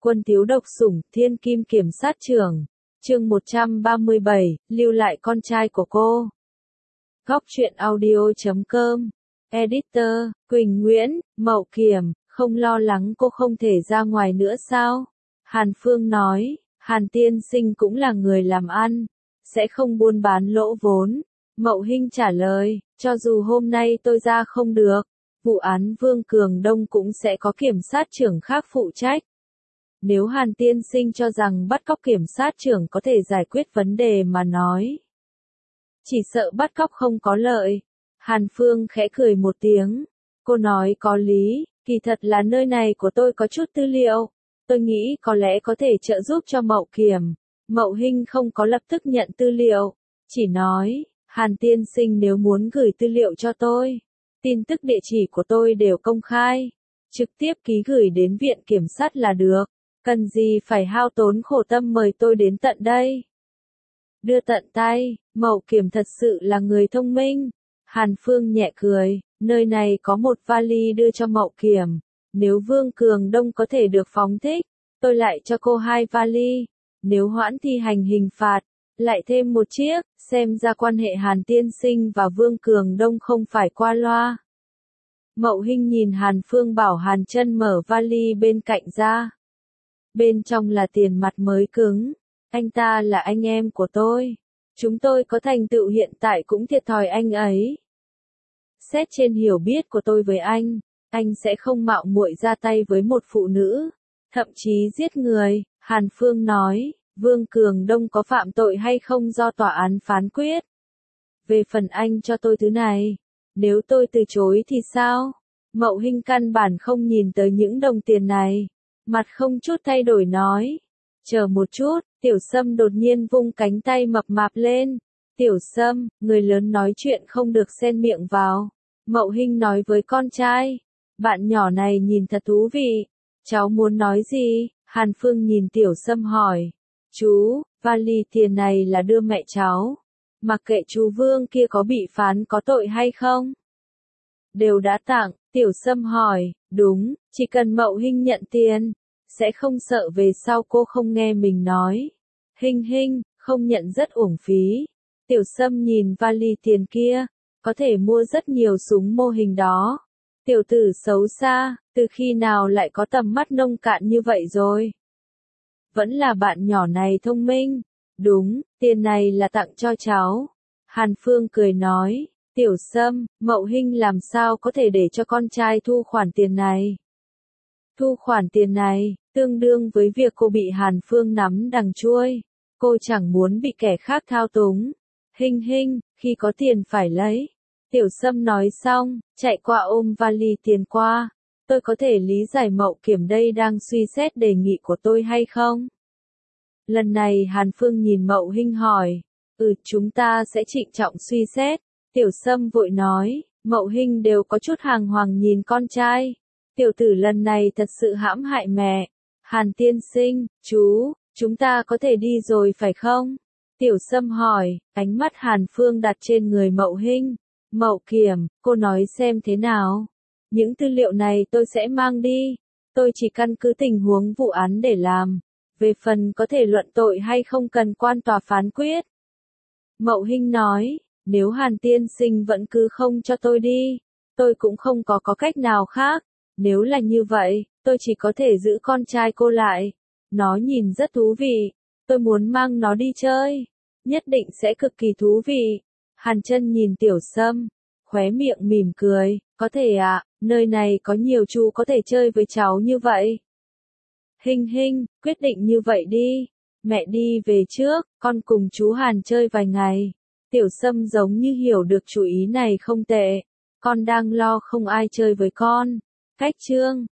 Quân thiếu độc sủng, thiên kim kiểm sát trưởng. Chương 137, lưu lại con trai của cô. Góc truyện audio.com. Editor, Quỳnh Nguyễn, Mậu Kiểm, không lo lắng cô không thể ra ngoài nữa sao? Hàn Phương nói, Hàn tiên sinh cũng là người làm ăn, sẽ không buôn bán lỗ vốn. Mậu Hinh trả lời, cho dù hôm nay tôi ra không được, vụ án Vương Cường Đông cũng sẽ có kiểm sát trưởng khác phụ trách. Nếu Hàn tiên sinh cho rằng bắt cóc kiểm sát trưởng có thể giải quyết vấn đề mà nói, chỉ sợ bắt cóc không có lợi. Hàn Phương khẽ cười một tiếng. Cô nói có lý, kỳ thật là nơi này của tôi có chút tư liệu. Tôi nghĩ có lẽ có thể trợ giúp cho Mậu Kiểm. Mậu Hinh không có lập tức nhận tư liệu, chỉ nói, Hàn tiên sinh nếu muốn gửi tư liệu cho tôi, tin tức địa chỉ của tôi đều công khai, trực tiếp ký gửi đến viện kiểm sát là được, cần gì phải hao tốn khổ tâm mời tôi đến tận đây. Đưa tận tay, Mậu Kiểm thật sự là người thông minh. Hàn Phương nhẹ cười, nơi này có một vali đưa cho Mậu Kiểm, nếu Vương Cường Đông có thể được phóng thích, tôi lại cho cô 2 vali, nếu hoãn thi hành hình phạt, lại thêm một chiếc, xem ra quan hệ Hàn tiên sinh và Vương Cường Đông không phải qua loa. Mậu Hinh nhìn Hàn Phương bảo Hàn Chân mở vali bên cạnh ra. Bên trong là tiền mặt mới cứng, anh ta là anh em của tôi. Chúng tôi có thành tựu hiện tại cũng thiệt thòi anh ấy. Xét trên hiểu biết của tôi với anh sẽ không mạo muội ra tay với một phụ nữ, thậm chí giết người. Hàn Phương nói, Vương Cường Đông có phạm tội hay không do tòa án phán quyết. Về phần anh cho tôi thứ này, nếu tôi từ chối thì sao? Mậu Hinh căn bản không nhìn tới những đồng tiền này, mặt không chút thay đổi nói. Chờ một chút, Tiểu Sâm đột nhiên vung cánh tay mập mạp lên. Tiểu Sâm, người lớn nói chuyện không được xen miệng vào. Mậu Hinh nói với con trai. Bạn nhỏ này nhìn thật thú vị. Cháu muốn nói gì? Hàn Phương nhìn Tiểu Sâm hỏi. Chú, vali tiền này là đưa mẹ cháu. Mặc kệ chú Vương kia có bị phán có tội hay không? Đều đã tặng, Tiểu Sâm hỏi. Đúng, chỉ cần Mậu Hinh nhận tiền, sẽ không sợ về sau cô không nghe mình nói. Hinh, không nhận rất uổng phí. Tiểu Sâm nhìn vali tiền kia, có thể mua rất nhiều súng mô hình đó. Tiểu tử xấu xa, từ khi nào lại có tầm mắt nông cạn như vậy rồi? Vẫn là bạn nhỏ này thông minh. Đúng, tiền này là tặng cho cháu. Hàn Phương cười nói, Tiểu Sâm, Mậu Hinh làm sao có thể để cho con trai thu khoản tiền này? Thu khoản tiền này, tương đương với việc cô bị Hàn Phương nắm đằng chuôi. Cô chẳng muốn bị kẻ khác thao túng. Hinh, khi có tiền phải lấy. Tiểu Sâm nói xong, chạy qua ôm vali tiền qua. Tôi có thể lý giải Mậu Kiểm đây đang suy xét đề nghị của tôi hay không? Lần này Hàn Phương nhìn Mậu Hinh hỏi. Chúng ta sẽ trịnh trọng suy xét. Tiểu Sâm vội nói, Mậu Hinh đều có chút hàng hoàng nhìn con trai. Tiểu tử lần này thật sự hãm hại mẹ. Hàn tiên sinh, chúng ta có thể đi rồi phải không? Tiểu Sâm hỏi, ánh mắt Hàn Phương đặt trên người Mậu Hinh. Mậu Kiểm, cô nói xem thế nào? Những tư liệu này tôi sẽ mang đi. Tôi chỉ căn cứ tình huống vụ án để làm. Về phần có thể luận tội hay không cần quan tòa phán quyết. Mậu Hinh nói, nếu Hàn tiên sinh vẫn cứ không cho tôi đi, tôi cũng không có cách nào khác. Nếu là như vậy, tôi chỉ có thể giữ con trai cô lại. Nó nhìn rất thú vị. Tôi muốn mang nó đi chơi. Nhất định sẽ cực kỳ thú vị. Hàn Chân nhìn Tiểu Sâm, khóe miệng mỉm cười. Có thể ạ, nơi này có nhiều chú có thể chơi với cháu như vậy. Hinh, quyết định như vậy đi. Mẹ đi về trước, con cùng chú Hàn chơi vài ngày. Tiểu Sâm giống như hiểu được chủ ý này không tệ. Con đang lo không ai chơi với con. Cách chương